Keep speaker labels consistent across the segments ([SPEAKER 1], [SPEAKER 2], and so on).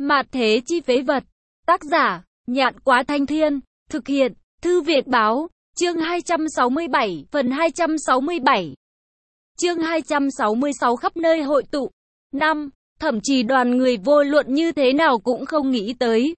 [SPEAKER 1] Mạt thế chi phế vật. Tác giả, Nhạn Quá Thanh Thiên. Thực hiện, Thư Việt Báo. Chương 267, phần 267. Chương 266 khắp nơi hội tụ. 5. Thậm chí đoàn người vô luận như thế nào cũng không nghĩ tới.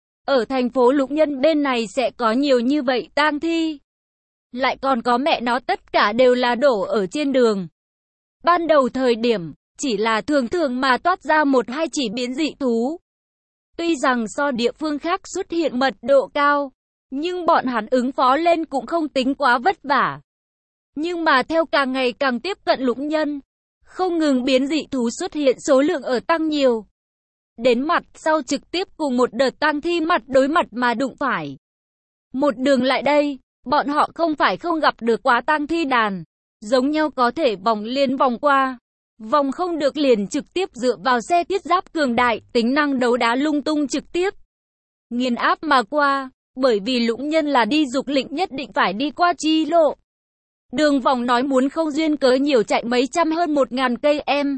[SPEAKER 1] Ở thành phố Lục Nhân bên này sẽ có nhiều như vậy tang thi. Lại còn có mẹ nó tất cả đều là đổ ở trên đường. Ban đầu thời điểm, chỉ là thường thường mà toát ra một hai chỉ biến dị thú. Tuy rằng so địa phương khác xuất hiện mật độ cao, nhưng bọn hắn ứng phó lên cũng không tính quá vất vả. Nhưng mà theo càng ngày càng tiếp cận Lục Nhân, không ngừng biến dị thú xuất hiện số lượng ở tăng nhiều. Đến mặt sau trực tiếp cùng một đợt tang thi mặt đối mặt mà đụng phải. Một đường lại đây, bọn họ không phải không gặp được quá tang thi đàn, giống nhau có thể vòng liền vòng qua. Vòng không được liền trực tiếp dựa vào xe thiết giáp cường đại, tính năng đấu đá lung tung trực tiếp nghiền áp mà qua, bởi vì Lục Nhân là đi dục lĩnh nhất định phải đi qua chi lộ. Đường vòng nói muốn không duyên cớ nhiều chạy mấy trăm hơn 1000 cây em.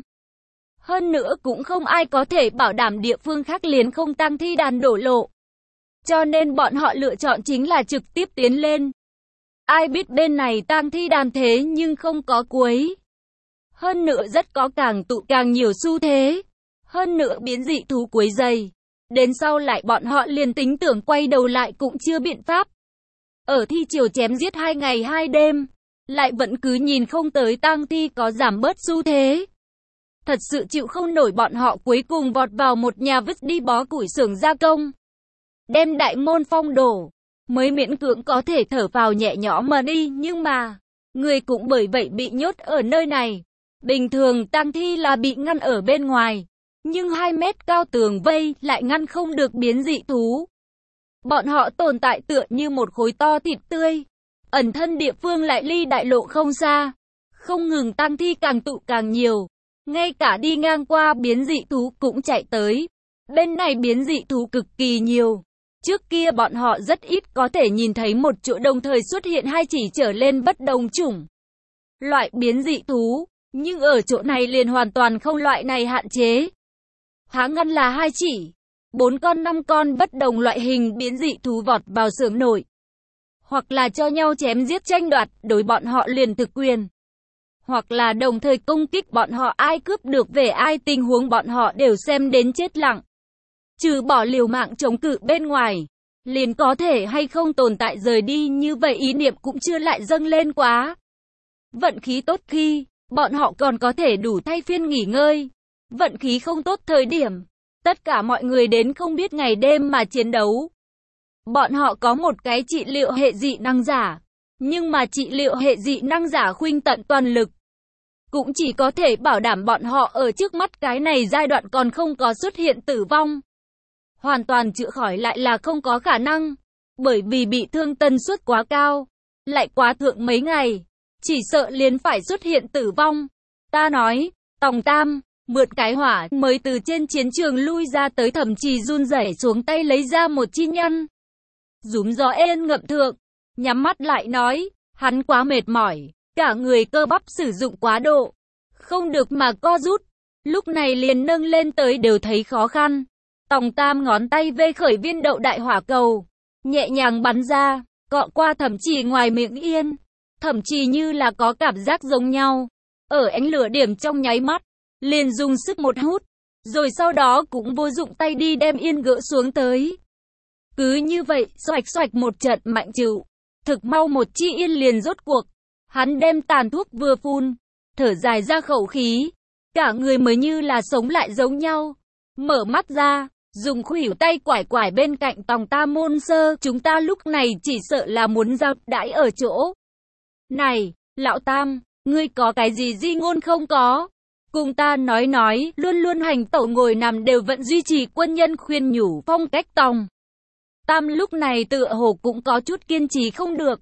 [SPEAKER 1] Hơn nữa cũng không ai có thể bảo đảm địa phương khác liền không tang thi đàn đổ lộ. Cho nên bọn họ lựa chọn chính là trực tiếp tiến lên. Ai biết bên này tang thi đàn thế nhưng không có cuối. Hơn nữa rất có càng tụ càng nhiều xu thế. Hơn nữa biến dị thú quấy dày. Đến sau lại bọn họ liền tính tưởng quay đầu lại cũng chưa biện pháp. Ở thi chiều chém giết 2 ngày 2 đêm. Lại vẫn cứ nhìn không tới tang thi có giảm bớt xu thế. Thật sự chịu không nổi bọn họ cuối cùng vọt vào một nhà vứt đi bó củi xưởng gia công. Đem đại môn phong đổ. Mới miễn cưỡng có thể thở phào nhẹ nhõm mà đi, nhưng mà người cũng bởi vậy bị nhốt ở nơi này. Bình thường tang thi là bị ngăn ở bên ngoài, nhưng 2 mét cao tường vây lại ngăn không được biến dị thú. Bọn họ tồn tại tựa như một khối to thịt tươi, ẩn thân địa phương lại ly đại lộ không xa. Không ngừng tang thi càng tụ càng nhiều, ngay cả đi ngang qua biến dị thú cũng chạy tới. Bên này biến dị thú cực kỳ nhiều. Trước kia bọn họ rất ít có thể nhìn thấy một chỗ đồng thời xuất hiện 2 chỉ trở lên bất đồng chủng loại biến dị thú, nhưng ở chỗ này liền hoàn toàn không loại này hạn chế. Há ngăn là 2 chỉ, 4 con 5 con bất đồng loại hình biến dị thú vọt vào xưởng nổi. Hoặc là cho nhau chém giết tranh đoạt, đối bọn họ liền thực quyền. Hoặc là đồng thời công kích bọn họ, ai cướp được về ai, tình huống bọn họ đều xem đến chết lặng. Trừ bỏ liều mạng chống cự bên ngoài, liền có thể hay không tồn tại rời đi như vậy ý niệm cũng chưa lại dâng lên quá. Vận khí tốt khi, bọn họ còn có thể đủ thay phiên nghỉ ngơi. Vận khí không tốt thời điểm, tất cả mọi người đến không biết ngày đêm mà chiến đấu. Bọn họ có một cái trị liệu hệ dị năng giả, nhưng mà trị liệu hệ dị năng giả khuynh tận toàn lực. Cũng chỉ có thể bảo đảm bọn họ ở trước mắt cái này giai đoạn còn không có xuất hiện tử vong. Hoàn toàn chữa khỏi lại là không có khả năng, bởi vì bị thương tần suất quá cao, lại quá thượng mấy ngày, chỉ sợ liền phải xuất hiện tử vong. Ta nói, Tòng Tam, mượn cái hỏa mới từ trên chiến trường lui ra tới, thậm chí run rẩy xuống tay lấy ra một chi nhân. Rúm gió ên ngậm thượng, nhắm mắt lại nói, hắn quá mệt mỏi, cả người cơ bắp sử dụng quá độ, không được mà co rút, lúc này liền nâng lên tới đều thấy khó khăn. Tòng Tam ngón tay vê khởi viên đậu đại hỏa cầu, nhẹ nhàng bắn ra, cọ qua thậm chí ngoài miệng yên, thậm chí như là có cảm giác giống nhau. Ở ánh lửa điểm trong nháy mắt, liền dùng sức một hút, rồi sau đó cũng vô dụng tay đi đem yên gỡ xuống tới. Cứ như vậy, xoạch xoạch một trận mạnh chịu, thực mau một chi yên liền rốt cuộc. Hắn đem tàn thuốc vừa phun, thở dài ra khẩu khí, cả người mới như là sống lại giống nhau. Mở mắt ra, dùng khuỷu tay quải quải bên cạnh Tòng Tam môn sơ, chúng ta lúc này chỉ sợ là muốn giao đãi ở chỗ. Này, lão Tam, ngươi có cái gì di ngôn không có? Cùng ta nói, luôn luôn hành tẩu ngồi nằm đều vẫn duy trì quân nhân khuyên nhủ phong cách Tòng Tam lúc này tựa hồ cũng có chút kiên trì không được.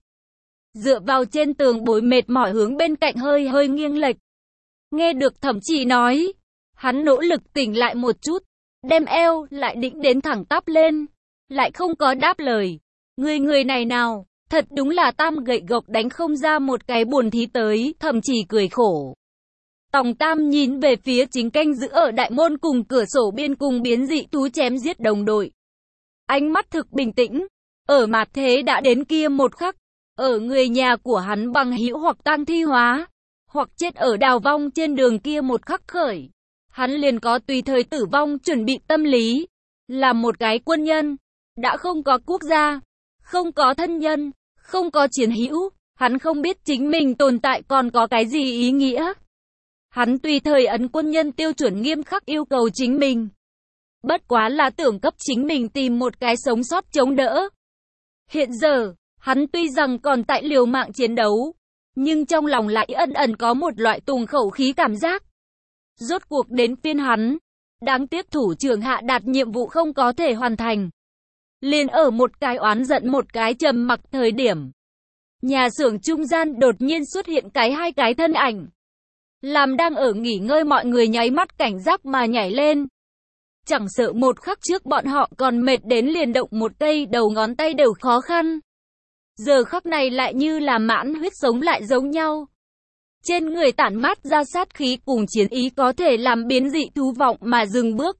[SPEAKER 1] Dựa vào trên tường bối mệt mỏi hướng bên cạnh hơi hơi nghiêng lệch. Nghe được thẩm chỉ nói, hắn nỗ lực tỉnh lại một chút, đem eo lại đĩnh đến thẳng tắp lên, lại không có đáp lời. Người này nào, thật đúng là Tam gậy gộc đánh không ra một cái buồn thí tới, thậm chí cười khổ. Tòng Tam nhìn về phía chính canh giữ ở đại môn cùng cửa sổ biên cùng biến dị thú chém giết đồng đội. Ánh mắt thực bình tĩnh, ở mạt thế đã đến kia một khắc, ở người nhà của hắn bằng hữu hoặc tang thi hóa, hoặc chết ở đào vong trên đường kia một khắc khởi. Hắn liền có tùy thời tử vong chuẩn bị tâm lý. Là một cái quân nhân, đã không có quốc gia, không có thân nhân, không có chiến hữu, hắn không biết chính mình tồn tại còn có cái gì ý nghĩa. Hắn tùy thời ấn quân nhân tiêu chuẩn nghiêm khắc yêu cầu chính mình. Bất quá là tưởng cấp chính mình tìm một cái sống sót chống đỡ. Hiện giờ, hắn tuy rằng còn tại liều mạng chiến đấu, nhưng trong lòng lại ẩn ẩn có một loại tùng khẩu khí cảm giác. Rốt cuộc đến phiên hắn, đáng tiếc thủ trưởng hạ đạt nhiệm vụ không có thể hoàn thành. Liền ở một cái oán giận một cái trầm mặc thời điểm. Nhà xưởng trung gian đột nhiên xuất hiện hai cái thân ảnh. Làm đang ở nghỉ ngơi mọi người nháy mắt cảnh giác mà nhảy lên. Chẳng sợ một khắc trước bọn họ còn mệt đến liền động một cây đầu ngón tay đều khó khăn. Giờ khắc này lại như là mãn huyết sống lại giống nhau. Trên người tản mát ra sát khí cùng chiến ý có thể làm biến dị thú vọng mà dừng bước.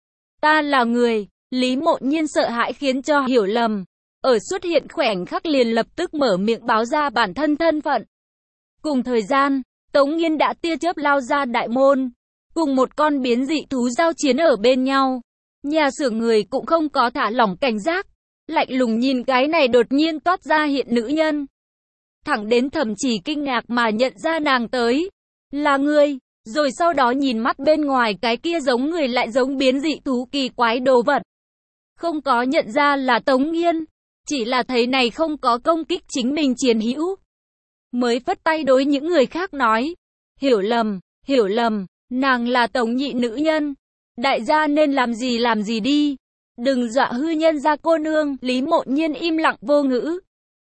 [SPEAKER 1] Ta là người, Lý Mộ Nhiên sợ hãi khiến cho hiểu lầm. Ở xuất hiện khoảnh khắc liền lập tức mở miệng báo ra bản thân thân phận. Cùng thời gian, Tống Nghiên đã tia chớp lao ra đại môn, cùng một con biến dị thú giao chiến ở bên nhau. Nhà xưởng người cũng không có thả lỏng cảnh giác, lạnh lùng nhìn cái này đột nhiên toát ra hiện nữ nhân. Thẳng đến thậm chí kinh ngạc mà nhận ra nàng tới là người, rồi sau đó nhìn mắt bên ngoài cái kia giống người lại giống biến dị thú kỳ quái đồ vật. Không có nhận ra là Tống Nghiên, chỉ là thấy này không có công kích chính mình chiến hữu. Mới phất tay đối những người khác nói, hiểu lầm, nàng là Tống nhị nữ nhân. Đại gia nên làm gì đi. Đừng dọa hư nhân ra cô nương. Lý Mộ Nhiên im lặng vô ngữ.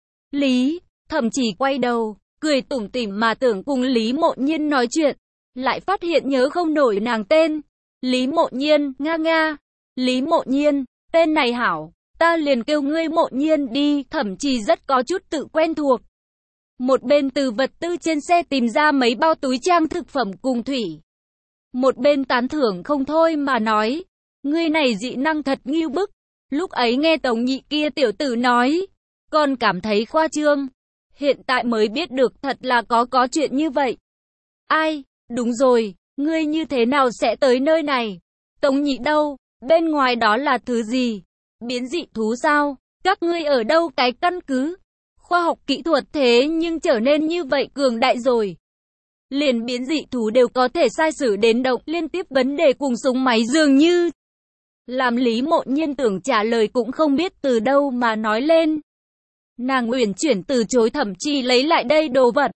[SPEAKER 1] Lý, thậm chí quay đầu, cười tủm tỉm mà tưởng cùng Lý Mộ Nhiên nói chuyện. Lại phát hiện nhớ không nổi nàng tên. Lý Mộ Nhiên, nga. Lý Mộ Nhiên, tên này hảo, ta liền kêu ngươi Mộ Nhiên đi, thậm chí rất có chút tự quen thuộc. Một bên từ vật tư trên xe tìm ra mấy bao túi trang thực phẩm cùng thủy. Một bên tán thưởng không thôi mà nói, ngươi này dị năng thật nghiêu bức. Lúc ấy nghe Tống nhị kia tiểu tử nói, còn cảm thấy khoa trương. Hiện tại mới biết được thật là có chuyện như vậy. Ai, đúng rồi, ngươi như thế nào sẽ tới nơi này? Tống nhị đâu? Bên ngoài đó là thứ gì? Biến dị thú sao? Các ngươi ở đâu cái căn cứ? Khoa học kỹ thuật thế nhưng trở nên như vậy cường đại rồi. Liền biến dị thú đều có thể sai sử đến động liên tiếp vấn đề cùng súng máy dường như. Làm Lý Mộ Nhiên tưởng trả lời cũng không biết từ đâu mà nói lên. Nàng uyển chuyển từ chối thậm chí lấy lại đây đồ vật.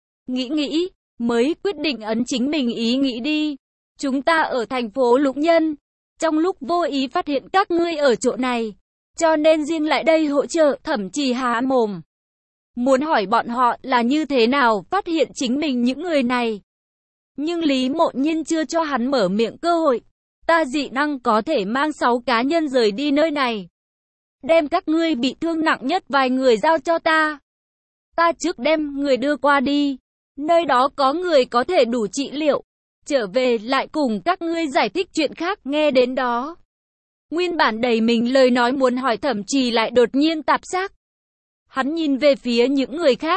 [SPEAKER 1] Nghĩ, mới quyết định ấn chính mình ý nghĩ đi. Chúng ta ở thành phố Lục Nhân. Trong lúc vô ý phát hiện các ngươi ở chỗ này. Cho nên riêng lại đây hỗ trợ thậm chí há mồm. Muốn hỏi bọn họ là như thế nào phát hiện chính mình những người này. Nhưng Lý Mộ Nhiên chưa cho hắn mở miệng cơ hội. Ta dị năng có thể mang 6 cá nhân rời đi nơi này. Đem các ngươi bị thương nặng nhất vài người giao cho ta. Ta trước đem người đưa qua đi. Nơi đó có người có thể đủ trị liệu. Trở về lại cùng các ngươi giải thích chuyện khác. Nghe đến đó, nguyên bản đầy mình lời nói muốn hỏi thậm chí lại đột nhiên tạp xác. Hắn nhìn về phía những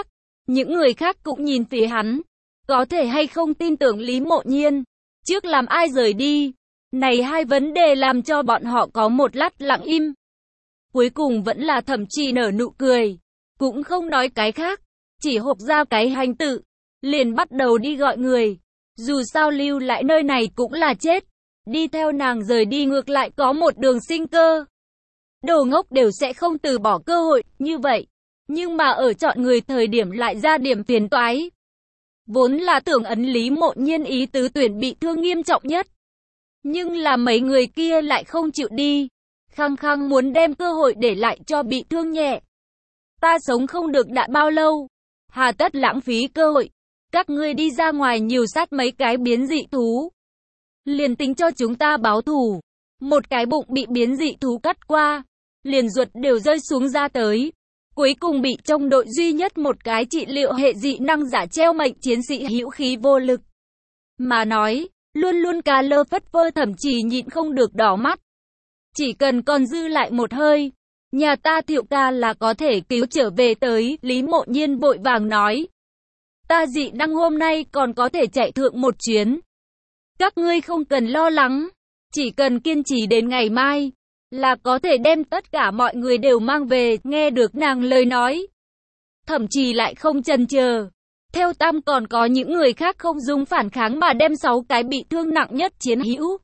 [SPEAKER 1] người khác cũng nhìn phía hắn. Có thể hay không tin tưởng Lý Mộ Nhiên. Trước làm ai rời đi. Này hai vấn đề làm cho bọn họ có một lát lặng im. Cuối cùng vẫn là thậm chí nở nụ cười. Cũng không nói cái khác. Chỉ hộp ra cái hành tự. Liền bắt đầu đi gọi người. Dù sao lưu lại nơi này cũng là chết. Đi theo nàng rời đi ngược lại có một đường sinh cơ. Đồ ngốc đều sẽ không từ bỏ cơ hội như vậy. Nhưng mà ở chọn người thời điểm lại ra điểm phiền toái. Vốn là tưởng ấn Lý Mộ Nhiên ý tứ tuyển bị thương nghiêm trọng nhất. Nhưng là mấy người kia lại không chịu đi. Khăng khăng muốn đem cơ hội để lại cho bị thương nhẹ. Ta sống không được đã bao lâu. Hà tất lãng phí cơ hội. Các ngươi đi ra ngoài nhiều sát mấy cái biến dị thú. Liền tính cho chúng ta báo thù. Một cái bụng bị biến dị thú cắt qua. Liền ruột đều rơi xuống ra tới. Cuối cùng bị trong đội duy nhất một cái trị liệu hệ dị năng giả treo mệnh chiến sĩ hữu khí vô lực. mà nói, luôn luôn cà lơ phất phơ, thậm chí nhịn không được đỏ mắt. Chỉ cần còn dư lại một hơi, nhà ta Thiệu ca là có thể cứu trở về tới. Lý Mộ Nhiên vội vàng nói, ta dị năng hôm nay còn có thể chạy thượng một chuyến. Các ngươi không cần lo lắng, chỉ cần kiên trì đến ngày mai, là có thể đem tất cả mọi người đều mang về. Nghe được nàng lời nói, thậm chí lại không chần chờ. Theo Tam còn có những người khác không dùng phản kháng mà đem 6 cái bị thương nặng nhất chiến hữu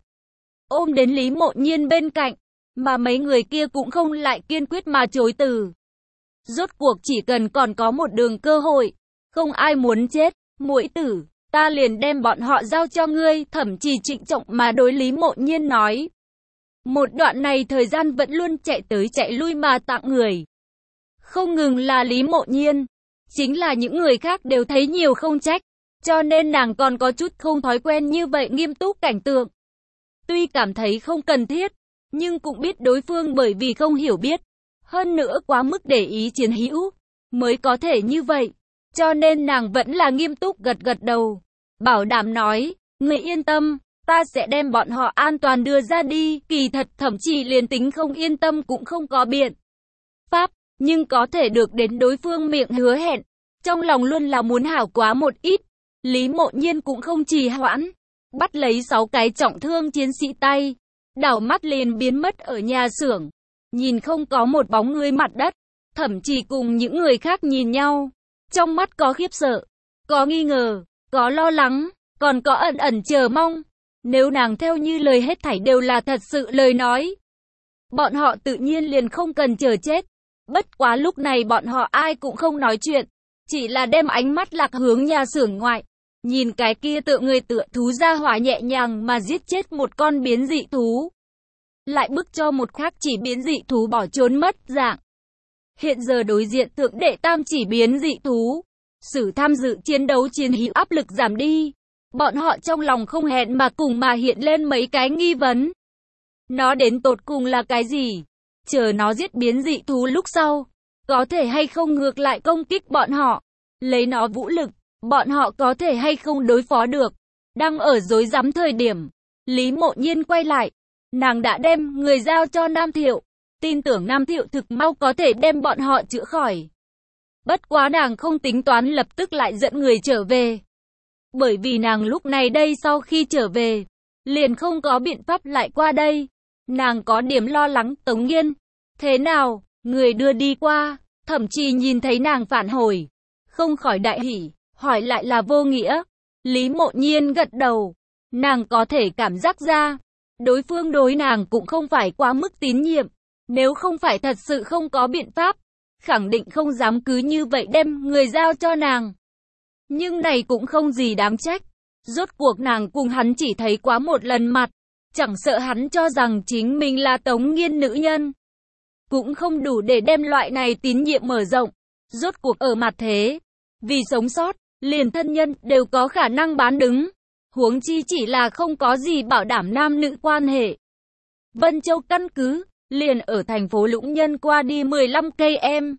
[SPEAKER 1] ôm đến Lý Mộ Nhiên bên cạnh, mà mấy người kia cũng không lại kiên quyết mà chối từ. Rốt cuộc chỉ cần còn có một đường cơ hội, không ai muốn chết. Muội tử, ta liền đem bọn họ giao cho ngươi. Thậm chí trịnh trọng mà đối Lý Mộ Nhiên nói. Một đoạn này thời gian vẫn luôn chạy tới chạy lui mà tặng người. Không ngừng là Lý Mộ Nhiên, chính là những người khác đều thấy nhiều không trách, cho nên nàng còn có chút không thói quen như vậy nghiêm túc cảnh tượng. Tuy cảm thấy không cần thiết, nhưng cũng biết đối phương bởi vì không hiểu biết, hơn nữa quá mức để ý chiến hữu, mới có thể như vậy. Cho nên nàng vẫn là nghiêm túc gật gật đầu, bảo đảm nói, người yên tâm, ta sẽ đem bọn họ an toàn đưa ra đi. Kỳ thật thậm chí liền tính không yên tâm cũng không có biện pháp, nhưng có thể được đến đối phương miệng hứa hẹn, trong lòng luôn là muốn hảo quá một ít. Lý Mộ Nhiên cũng không trì hoãn, bắt lấy 6 cái trọng thương chiến sĩ tay, đảo mắt liền biến mất ở nhà xưởng, nhìn không có một bóng người mặt đất, thậm chí cùng những người khác nhìn nhau, trong mắt có khiếp sợ, có nghi ngờ, có lo lắng, còn có ẩn ẩn chờ mong. Nếu nàng theo như lời hết thảy đều là thật sự lời nói, bọn họ tự nhiên liền không cần chờ chết. Bất quá lúc này bọn họ ai cũng không nói chuyện, chỉ là đem ánh mắt lạc hướng nhà xưởng ngoại, nhìn cái kia tựa người tựa thú ra hỏa nhẹ nhàng mà giết chết một con biến dị thú, lại bức cho một khác chỉ biến dị thú bỏ trốn mất dạng. Hiện giờ đối diện thượng đệ tam chỉ biến dị thú, sự tham dự chiến đấu chiến hữu áp lực giảm đi, bọn họ trong lòng không hẹn mà cùng mà hiện lên mấy cái nghi vấn. Nó đến tột cùng là cái gì? Chờ nó giết biến dị thú lúc sau, có thể hay không ngược lại công kích bọn họ, lấy nó vũ lực, bọn họ có thể hay không đối phó được. Đang ở rối rắm thời điểm, Lý Mộ Nhiên quay lại, nàng đã đem người giao cho Nam Thiệu, tin tưởng Nam Thiệu thực mau có thể đem bọn họ chữa khỏi. Bất quá nàng không tính toán lập tức lại dẫn người trở về, bởi vì nàng lúc này đây sau khi trở về, liền không có biện pháp lại qua đây. Nàng có điểm lo lắng Tống Nghiên. Thế nào, người đưa đi qua, thậm chí nhìn thấy nàng phản hồi, không khỏi đại hỉ, hỏi lại là Vô Nghĩa. Lý Mộ Nhiên gật đầu, nàng có thể cảm giác ra, đối phương đối nàng cũng không phải quá mức tín nhiệm, nếu không phải thật sự không có biện pháp, khẳng định không dám cứ như vậy đem người giao cho nàng. Nhưng này cũng không gì đáng trách, rốt cuộc nàng cùng hắn chỉ thấy quá một lần mặt, chẳng sợ hắn cho rằng chính mình là Tống Nghiên nữ nhân, cũng không đủ để đem loại này tín nhiệm mở rộng. Rốt cuộc ở mặt thế, vì sống sót, liền thân nhân đều có khả năng bán đứng, huống chi chỉ là không có gì bảo đảm nam nữ quan hệ. Vân Châu căn cứ, liền ở thành phố Lũng Nhân qua đi 15 km,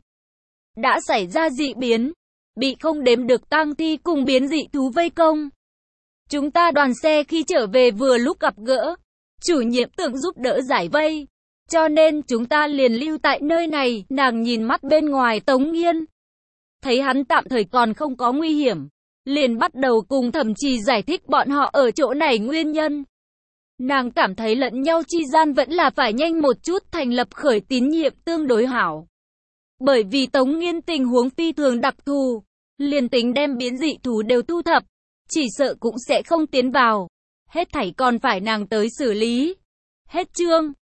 [SPEAKER 1] đã xảy ra dị biến, bị không đếm được tang thi cùng biến dị thú vây công. Chúng ta đoàn xe khi trở về vừa lúc gặp gỡ, chủ nhiệm tưởng giúp đỡ giải vây, cho nên chúng ta liền lưu tại nơi này. Nàng nhìn mắt bên ngoài Tống Nghiên, thấy hắn tạm thời còn không có nguy hiểm, liền bắt đầu cùng Thẩm Trì giải thích bọn họ ở chỗ này nguyên nhân. Nàng cảm thấy lẫn nhau chi gian vẫn là phải nhanh một chút thành lập khởi tín nhiệm tương đối hảo. Bởi vì Tống Nghiên tình huống phi thường đặc thù, liền tính đem biến dị thú đều thu thập, chỉ sợ cũng sẽ không tiến vào. Hết thảy còn phải nàng tới xử lý. Hết chương.